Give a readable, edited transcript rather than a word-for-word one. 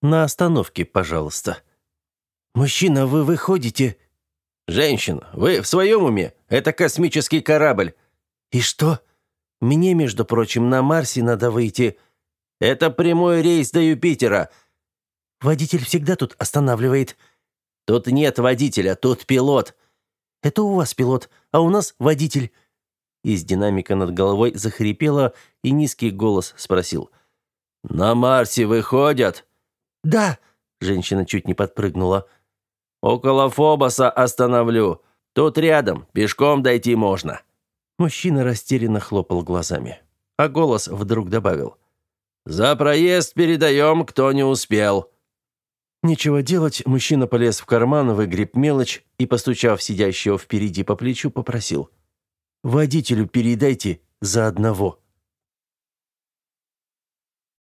На остановке, пожалуйста». «Мужчина, вы выходите?» «Женщина, вы в своем уме? Это космический корабль». «И что? Мне, между прочим, на Марсе надо выйти». «Это прямой рейс до Юпитера». «Водитель всегда тут останавливает». «Тут нет водителя, тут пилот». «Это у вас пилот, а у нас водитель». Из динамика над головой захрипело, и низкий голос спросил: «На Марсе выходят?» «Да», — женщина чуть не подпрыгнула. «Около Фобоса остановлю. Тут рядом, пешком дойти можно». Мужчина растерянно хлопал глазами, а голос вдруг добавил: «За проезд передаем, кто не успел». Нечего делать, мужчина полез в карман, выгреб мелочь и, постучав сидящего впереди по плечу, попросил: «Водителю передайте за одного».